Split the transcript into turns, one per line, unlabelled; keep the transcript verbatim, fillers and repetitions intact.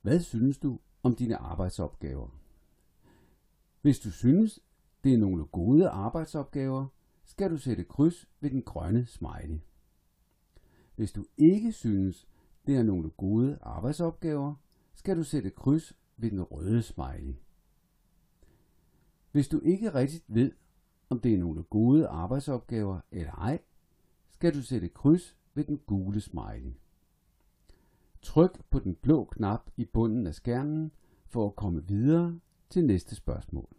Hvad synes du om dine arbejdsopgaver? Hvis du synes, det er nogle gode arbejdsopgaver, skal du sætte kryds ved den grønne smiley. Hvis du ikke synes, det er nogle gode arbejdsopgaver, skal du sætte kryds ved den røde smiley. Hvis du ikke rigtigt ved, om det er nogle gode arbejdsopgaver eller ej, skal du sætte kryds ved den gule smiley. Tryk på den blå knap i bunden af skærmen for at komme videre til næste spørgsmål.